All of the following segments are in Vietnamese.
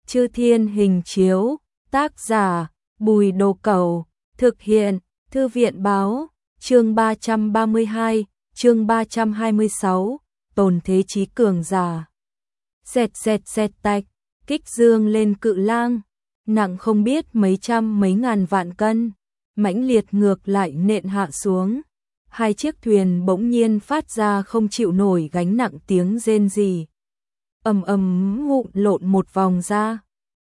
Chư Thiên Hình Chiếu, tác giả Bùi Đồ Cẩu, thực hiện Thư viện Báo, chương 332, chương 326, Tồn Thế Chí Cường Giả. Xẹt xẹt xẹt tạch, kích dương lên cự lang, nặng không biết mấy trăm mấy ngàn vạn cân, mãnh liệt ngược lại nện hạ xuống. Hai chiếc thuyền bỗng nhiên phát ra không chịu nổi gánh nặng tiếng rên rỉ. Ầm ầm vụn lộn một vòng ra.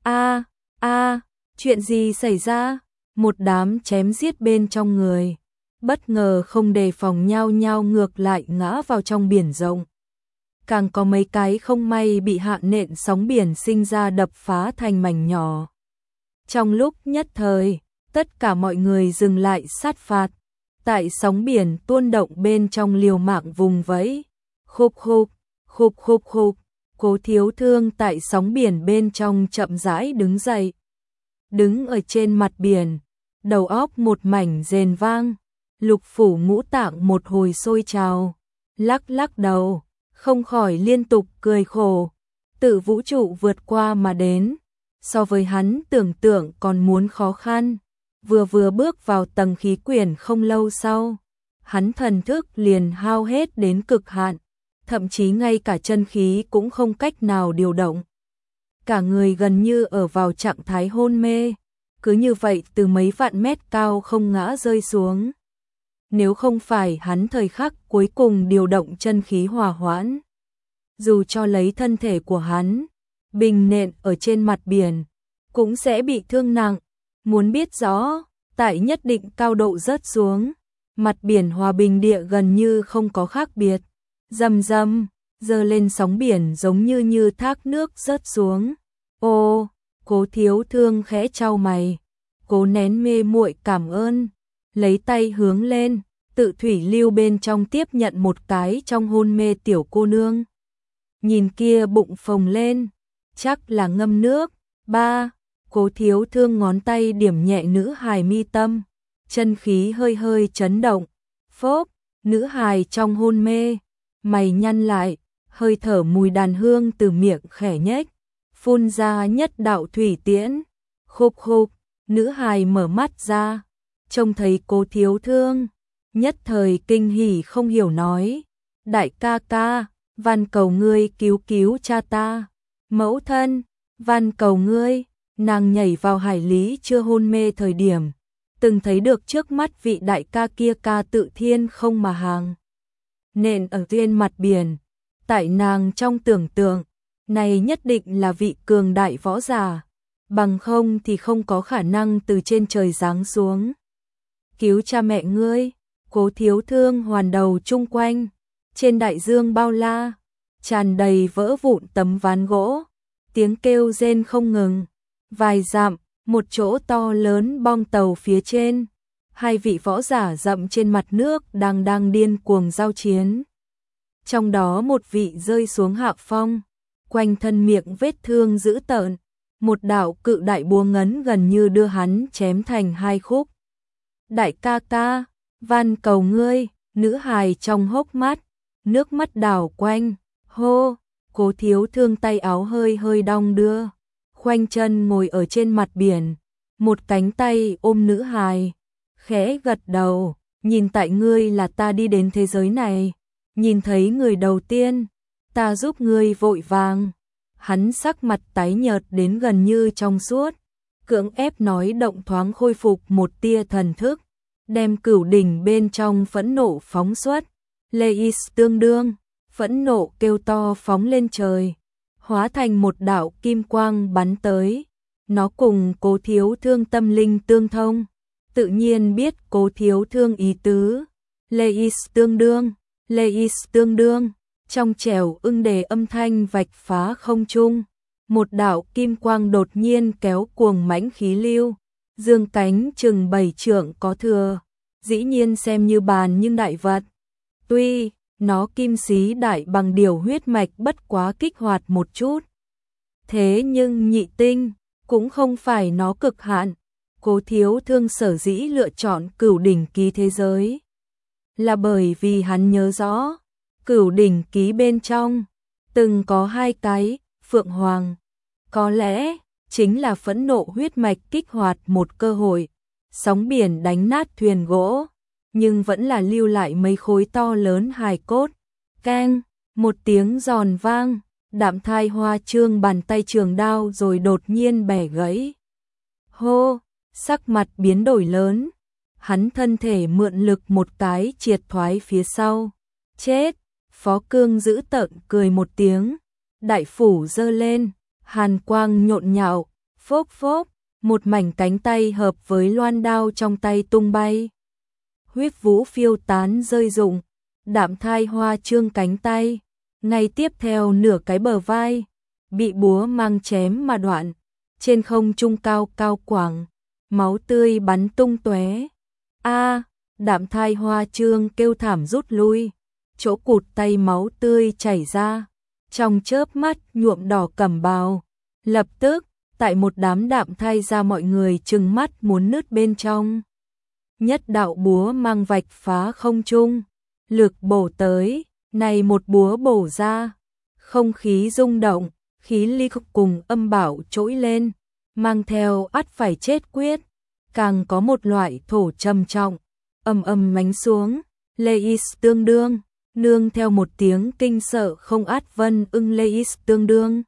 A, chuyện gì xảy ra? Một đám chém giết bên trong người, bất ngờ không đề phòng nhao nhao ngược lại ngã vào trong biển rộng. Càng có mấy cái không may bị hạ nện sóng biển sinh ra đập phá thành mảnh nhỏ. Trong lúc nhất thời, tất cả mọi người dừng lại sát phạt. Tại sóng biển tuôn động bên trong liều mạng vùng vẫy. Khục khục, khục khục khục. Cố Thiếu Thương tại sóng biển bên trong chậm rãi đứng dậy. Đứng ở trên mặt biển, đầu óc một mảnh rền vang, lục phủ ngũ tạng một hồi sôi trào, lắc lắc đầu, không khỏi liên tục cười khổ. Tự vũ trụ vượt qua mà đến, so với hắn tưởng tượng còn muốn khó khăn. Vừa bước vào tầng khí quyển không lâu sau, hắn thần thức liền hao hết đến cực hạn, thậm chí ngay cả chân khí cũng không cách nào điều động. Cả người gần như ở vào trạng thái hôn mê, cứ như vậy từ mấy vạn mét cao không ngã rơi xuống. Nếu không phải hắn thời khắc cuối cùng điều động chân khí hòa hoãn, dù cho lấy thân thể của hắn bình nện ở trên mặt biển, cũng sẽ bị thương nặng. Muốn biết rõ, tại nhất định cao độ rớt xuống, mặt biển hòa bình địa gần như không có khác biệt. Rầm rầm, dơ lên sóng biển giống như thác nước rớt xuống. Ô, Cố Thiếu Thương khẽ chau mày, cố nén mê muội cảm ơn, lấy tay hướng lên, tự thủy lưu bên trong tiếp nhận một cái trong hôn mê tiểu cô nương. Nhìn kia bụng phồng lên, chắc là ngâm nước. Ba, Cố Thiếu Thương ngón tay điểm nhẹ nữ hài mi tâm, chân khí hơi hơi chấn động. Phốp, nữ hài trong hôn mê, mày nhăn lại, hơi thở mùi đàn hương từ miệng khẽ nhếch, phun ra nhất đạo thủy tiễn. Khục khục, nữ hài mở mắt ra, trông thấy Cố Thiếu Thương, nhất thời kinh hỉ không hiểu nói: đại ca ca, van cầu ngươi cứu cứu cha ta. Mẫu thân, van cầu ngươi. Nàng nhảy vào hải lý chưa hôn mê thời điểm, từng thấy được trước mắt vị đại ca kia ca tự thiên không mà hàng nện ở trên mặt biển. Tại nàng trong tưởng tượng, này nhất định là vị cường đại võ giả, bằng không thì không có khả năng từ trên trời giáng xuống cứu cha mẹ ngươi. Cố Thiếu Thương hoàn đầu chung quanh, trên đại dương bao la, tràn đầy vỡ vụn tấm ván gỗ, tiếng kêu rên không ngừng. Vài dặm, một chỗ to lớn bong tàu phía trên, hai vị võ giả dậm trên mặt nước đang điên cuồng giao chiến. Trong đó một vị rơi xuống hạ phong, quanh thân miệng vết thương dữ tợn, một đạo cự đại búa ngấn gần như đưa hắn chém thành hai khúc. Đại ca ca, van cầu ngươi. Nữ hài trong hốc mắt, nước mắt đảo quanh. Hô, Cố Thiếu Thương tay áo hơi hơi đong đưa, khoanh chân ngồi ở trên mặt biển, một cánh tay ôm nữ hài, khẽ gật đầu. Nhìn tại ngươi là ta đi đến thế giới này, nhìn thấy người đầu tiên, ta giúp ngươi vội vàng. Hắn sắc mặt tái nhợt đến gần như trong suốt, cưỡng ép nói động thoáng khôi phục một tia thần thức, đem cửu đỉnh bên trong phẫn nộ phóng xuất. Leis tương đương, phẫn nộ kêu to phóng lên trời, hóa thành một đạo kim quang bắn tới. Nó cùng Cố Thiếu Thương tâm linh tương thông, tự nhiên biết Cố Thiếu Thương ý tứ. Leis tương đương, trong trẻo ưng đề âm thanh vạch phá không trung, một đạo kim quang đột nhiên kéo cuồng mãnh khí lưu, dương cánh chừng 7 trượng có thừa, dĩ nhiên xem như bàn nhưng đại vật. Tuy nó kim xí đại bằng điều huyết mạch bất quá kích hoạt một chút, thế nhưng nhị tinh cũng không phải nó cực hạn. Cố Thiếu Thương sở dĩ lựa chọn cửu đỉnh ký thế giới, là bởi vì hắn nhớ rõ, cửu đỉnh ký bên trong từng có hai cái phượng hoàng. Có lẽ chính là phẫn nộ huyết mạch kích hoạt một cơ hội, sóng biển đánh nát thuyền gỗ, nhưng vẫn là lưu lại mấy khối to lớn hài cốt. Keng, một tiếng giòn vang, Đạm Thai Hoa Chương bàn tay trường đao rồi đột nhiên bẻ gãy. Hô, sắc mặt biến đổi lớn, hắn thân thể mượn lực một cái triệt thoái phía sau. Chết, Phó Cương giữ tợn cười một tiếng, đại phủ giơ lên, hàn quang nhộn nhạo, phốp phốp, một mảnh cánh tay hợp với loan đao trong tay tung bay. Huyết vũ phiêu tán rơi rụng, Đạm Thai Hoa Chương cánh tay, ngay tiếp theo nửa cái bờ vai, bị búa mang chém mà đoạn, trên không trung cao cao quảng, máu tươi bắn tung tóe. A, Đạm Thai Hoa Chương kêu thảm rút lui, chỗ cụt tay máu tươi chảy ra, trong chớp mắt nhuộm đỏ cẩm bào. Lập tức, tại một đám đạm thai ra mọi người trừng mắt muốn nứt bên trong. Nhất đạo búa mang vạch phá không trung, lực bổ tới, này một búa bổ ra, không khí rung động, khí ly cùng âm bảo trỗi lên, mang theo ắt phải chết quyết, càng có một loại thổ trầm trọng, ầm ầm mánh xuống, Leis tương đương, nương theo một tiếng kinh sợ không át vân ưng Leis tương đương.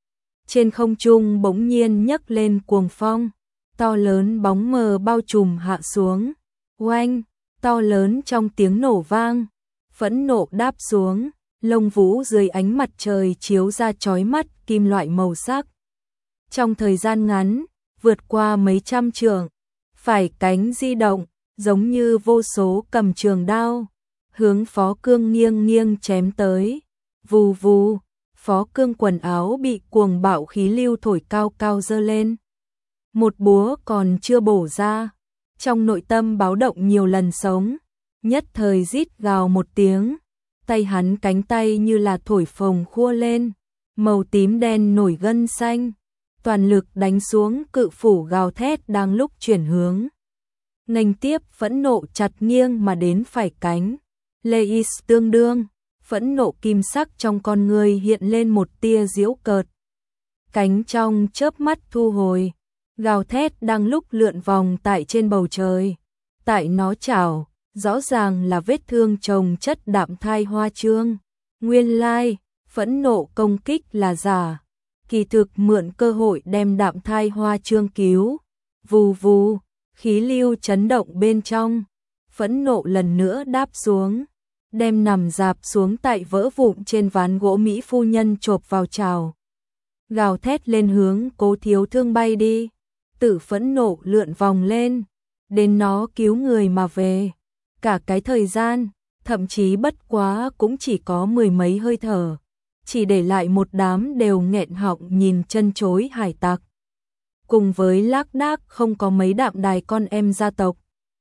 Trên không trung bỗng nhiên nhấc lên cuồng phong, to lớn bóng mờ bao trùm hạ xuống, oanh, to lớn trong tiếng nổ vang, phẫn nộ đáp xuống, lông vũ dưới ánh mặt trời chiếu ra chói mắt kim loại màu sắc. Trong thời gian ngắn, vượt qua mấy trăm trượng, phải cánh di động, giống như vô số cầm trường đao, hướng Phó Cương nghiêng nghiêng chém tới, vù vù. Phó Cương quần áo bị cuồng bạo khí lưu thổi cao cao dơ lên. Một búa còn chưa bổ ra, trong nội tâm báo động nhiều lần sống, nhất thời rít gào một tiếng, tay hắn cánh tay như là thổi phồng khua lên, màu tím đen nổi gân xanh, toàn lực đánh xuống cự phủ gào thét đang lúc chuyển hướng. Nghênh tiếp phẫn nộ chặt nghiêng mà đến phải cánh, Leis tương đương. Phẫn nộ kim sắc trong con người hiện lên một tia giễu cợt. Cánh trong chớp mắt thu hồi, gào thét đang lúc lượn vòng tại trên bầu trời. Tại nó chảo, rõ ràng là vết thương chồng chất Đạm Thai Hoa Chương. Nguyên lai, phẫn nộ công kích là giả. Kỳ thực mượn cơ hội đem Đạm Thai Hoa Chương cứu. Vù vù, khí lưu chấn động bên trong. Phẫn nộ lần nữa đáp xuống, đem nằm dạp xuống tại vỡ vụn trên ván gỗ Mỹ phu nhân chộp vào chảo. Gào thét lên hướng Cố Thiếu Thương bay đi, Tử phẫn nộ lượn vòng lên, đến nó cứu người mà về. Cả cái thời gian, thậm chí bất quá cũng chỉ có mười mấy hơi thở, chỉ để lại một đám đều nghẹn họng nhìn chân chối hải tặc. Cùng với lác đác không có mấy đạm đài con em gia tộc.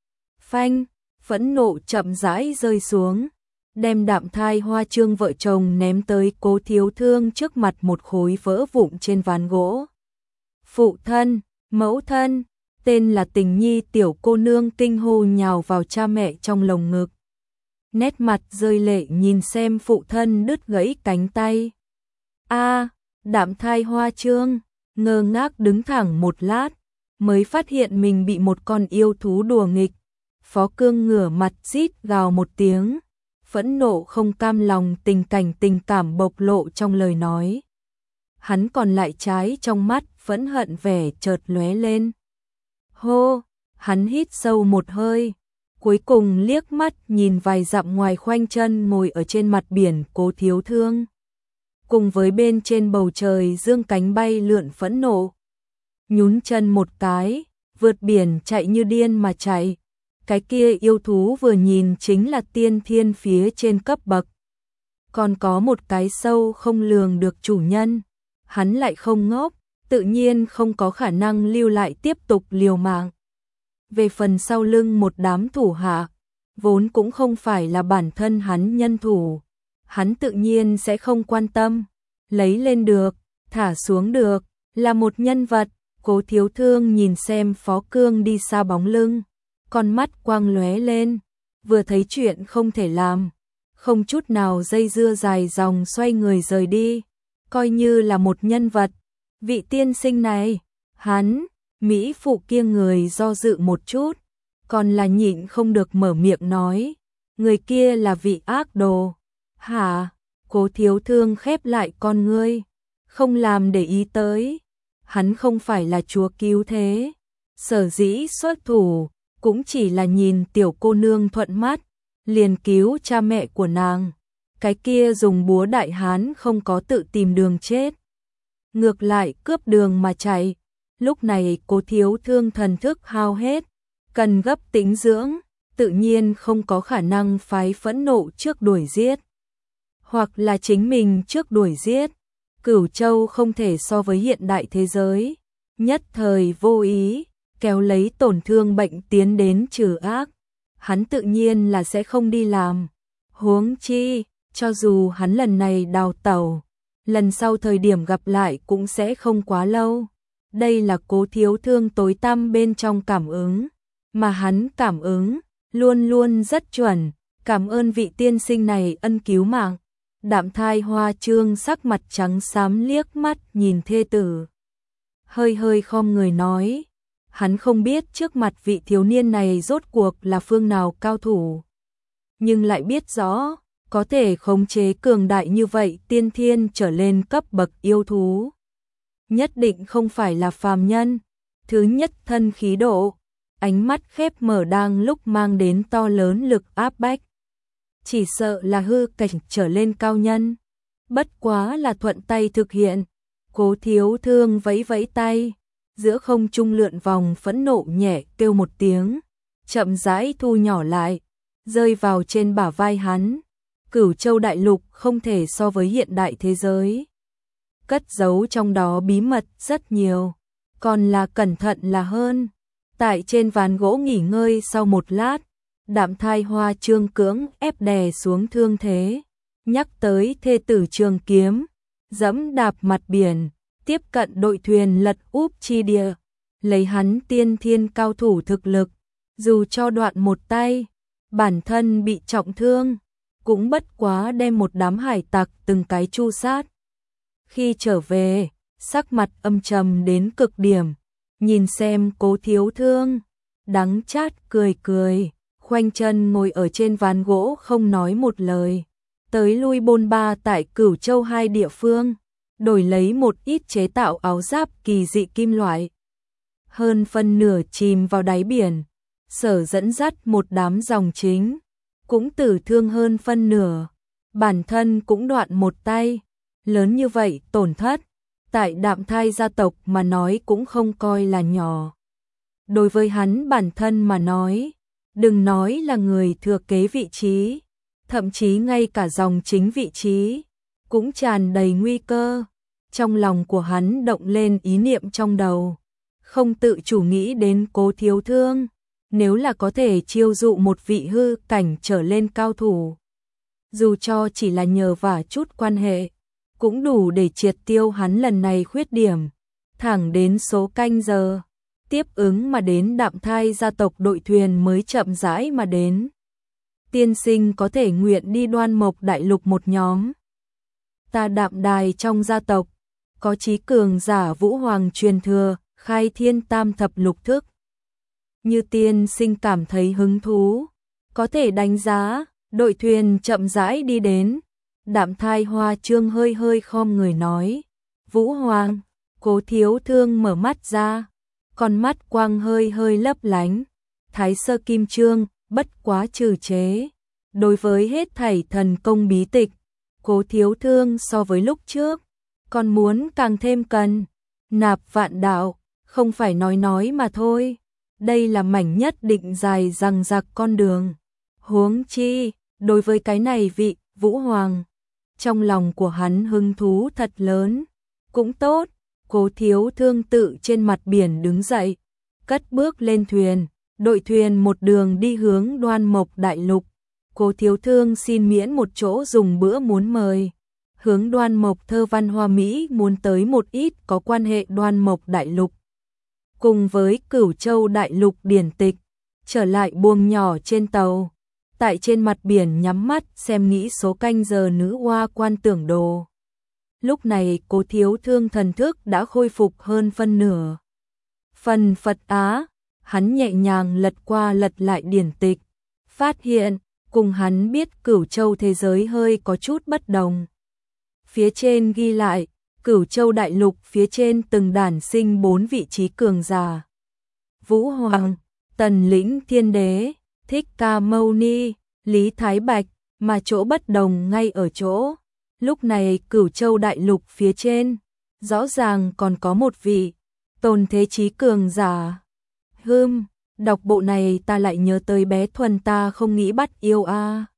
Phanh, phẫn nộ chậm rãi rơi xuống, đem Đạm Thai Hoa Chương vợ chồng ném tới Cố Thiếu Thương trước mặt một khối vỡ vụn trên ván gỗ. Phụ thân, mẫu thân, tên là Tình Nhi tiểu cô nương kinh hô nhào vào cha mẹ trong lồng ngực. Nét mặt rơi lệ nhìn xem phụ thân đứt gãy cánh tay. A, Đạm Thai Hoa Chương, ngơ ngác đứng thẳng một lát, mới phát hiện mình bị một con yêu thú đùa nghịch. Phó Cương ngửa mặt rít gào một tiếng, phẫn nộ không cam lòng tình cảm bộc lộ trong lời nói. Hắn còn lại trái trong mắt phẫn hận vẻ chợt lóe lên. Hô, hắn hít sâu một hơi, cuối cùng liếc mắt nhìn vài dặm ngoài khoanh chân ngồi ở trên mặt biển Cố Thiếu Thương. Cùng với bên trên bầu trời dương cánh bay lượn phẫn nộ. Nhún chân một cái, vượt biển chạy như điên mà chạy. Cái kia yêu thú vừa nhìn chính là tiên thiên phía trên cấp bậc. Còn có một cái sâu không lường được chủ nhân. Hắn lại không ngốc, tự nhiên không có khả năng lưu lại tiếp tục liều mạng. Về phần sau lưng một đám thủ hạ, vốn cũng không phải là bản thân hắn nhân thủ. Hắn tự nhiên sẽ không quan tâm, lấy lên được, thả xuống được, là một nhân vật. Cố Thiếu Thương nhìn xem Phó Cương đi xa bóng lưng, con mắt quang lóe lên, vừa thấy chuyện không thể làm, không chút nào dây dưa dài dòng xoay người rời đi, coi như là một nhân vật. Vị tiên sinh này, Hắn, Mỹ phụ kia người do dự một chút, còn là nhịn không được mở miệng nói, người kia là vị ác đồ. Hả? Cố Thiếu Thương khép lại con ngươi, không làm để ý tới. Hắn không phải là chúa cứu thế, sở dĩ xuất thủ, cũng chỉ là nhìn tiểu cô nương thuận mắt, liền cứu cha mẹ của nàng. Cái kia dùng búa đại hán không có tự tìm đường chết, ngược lại cướp đường mà chạy. Lúc này Cố Thiếu Thương thần thức hao hết, cần gấp tĩnh dưỡng, tự nhiên không có khả năng phái phẫn nộ trước đuổi giết, hoặc là chính mình trước đuổi giết. Cửu Châu không thể so với hiện đại thế giới, nhất thời vô ý, kéo lấy tổn thương bệnh tiến đến trừ ác, hắn tự nhiên là sẽ không đi làm. Huống chi, cho dù hắn lần này đào tẩu, lần sau thời điểm gặp lại cũng sẽ không quá lâu. Đây là Cố Thiếu Thương tối tăm bên trong cảm ứng, mà hắn cảm ứng luôn luôn rất chuẩn, cảm ơn vị tiên sinh này ân cứu mạng. Đạm Thai Hoa Trương sắc mặt trắng xám liếc mắt nhìn thê tử, hơi hơi khom người nói, hắn không biết trước mặt vị thiếu niên này rốt cuộc là phương nào cao thủ, nhưng lại biết rõ, có thể khống chế cường đại như vậy tiên thiên trở lên cấp bậc yêu thú, nhất định không phải là phàm nhân. Thứ nhất thân khí độ, ánh mắt khép mở đang lúc mang đến to lớn lực áp bách, chỉ sợ là hư cảnh trở lên cao nhân. Bất quá là thuận tay thực hiện. Cố Thiếu Thương vẫy vẫy tay, giữa không trung lượn vòng phẫn nộ nhẹ kêu một tiếng, chậm rãi thu nhỏ lại, rơi vào trên bả vai hắn. Cửu Châu đại lục không thể so với hiện đại thế giới, cất giấu trong đó bí mật rất nhiều, còn là cẩn thận là hơn. Tại trên ván gỗ nghỉ ngơi sau một lát, Đạm Thai Hoa Trương cưỡng ép đè xuống thương thế, nhắc tới thê tử trường kiếm, dẫm đạp mặt biển, tiếp cận đội thuyền lật úp chi địa, lấy hắn tiên thiên cao thủ thực lực, dù cho đoạn một tay, bản thân bị trọng thương, cũng bất quá đem một đám hải tặc từng cái chu sát. Khi trở về, sắc mặt âm trầm đến cực điểm, nhìn xem Cố Thiếu Thương, đắng chát cười cười, khoanh chân ngồi ở trên ván gỗ không nói một lời, tới lui bôn ba tại Cửu Châu hai địa phương, đổi lấy một ít chế tạo áo giáp kỳ dị kim loại. Hơn phân nửa chìm vào đáy biển, sở dẫn dắt một đám dòng chính, cũng tử thương hơn phân nửa, bản thân cũng đoạn một tay, lớn như vậy tổn thất, tại Đạm Thai gia tộc mà nói cũng không coi là nhỏ. Đối với hắn bản thân mà nói, đừng nói là người thừa kế vị trí, thậm chí ngay cả dòng chính vị trí, cũng tràn đầy nguy cơ. Trong lòng của hắn động lên ý niệm trong đầu, không tự chủ nghĩ đến Cố Thiếu Thương, nếu là có thể chiêu dụ một vị hư cảnh trở lên cao thủ, dù cho chỉ là nhờ vả chút quan hệ, cũng đủ để triệt tiêu hắn lần này khuyết điểm. Thẳng đến số canh giờ, tiếp ứng mà đến Đạm Thai gia tộc đội thuyền mới chậm rãi mà đến. Tiên sinh có thể nguyện đi Đoan Mộc đại lục một nhóm. Ta Đạm Đài trong gia tộc, có chí cường giả Vũ Hoàng truyền thừa, khai thiên tam thập lục thức. Như tiên sinh cảm thấy hứng thú, có thể đánh giá. Đội thuyền chậm rãi đi đến, Đạm Thai Hoa Trương hơi hơi khom người nói, Vũ Hoàng. Cố Thiếu Thương mở mắt ra, con mắt quang hơi hơi lấp lánh, Thái Sơ Kim Chương, bất quá trừ chế. Đối với hết thảy thần công bí tịch, Cố Thiếu Thương so với lúc trước, còn muốn càng thêm cần, nạp vạn đạo, không phải nói mà thôi. Đây là mảnh nhất định dài dằng dặc con đường. Huống chi, đối với cái này vị Vũ Hoàng, trong lòng của hắn hứng thú thật lớn. Cũng tốt, Cố Thiếu Thương tự trên mặt biển đứng dậy, cất bước lên thuyền, đội thuyền một đường đi hướng Đoan Mộc đại lục. Cố Thiếu Thương xin miễn một chỗ dùng bữa muốn mời, hướng Đoan Mộc thơ văn hoa mỹ muốn tới một ít có quan hệ Đoan Mộc đại lục, cùng với Cửu Châu đại lục điển tịch, trở lại buồng nhỏ trên tàu. Tại trên mặt biển nhắm mắt xem nghĩ số canh giờ nữ hoa quan tưởng đồ. Lúc này Cố Thiếu Thương thần thức đã khôi phục hơn phân nửa. Phần Phật Á, hắn nhẹ nhàng lật qua lật lại điển tịch, phát hiện, cùng hắn biết Cửu Châu thế giới hơi có chút bất đồng. Phía trên ghi lại, Cửu Châu đại lục phía trên từng đản sinh 4 vị trí cường giả. Vũ Hoàng, Tần Lĩnh Thiên Đế, Thích Ca Mâu Ni, Lý Thái Bạch, mà chỗ bất đồng ngay ở chỗ. Lúc này Cửu Châu đại lục phía trên, rõ ràng còn có một vị tồn thế chí cường giả. Đọc bộ này ta lại nhớ tới bé Thuần ta không nghĩ bắt yêu a.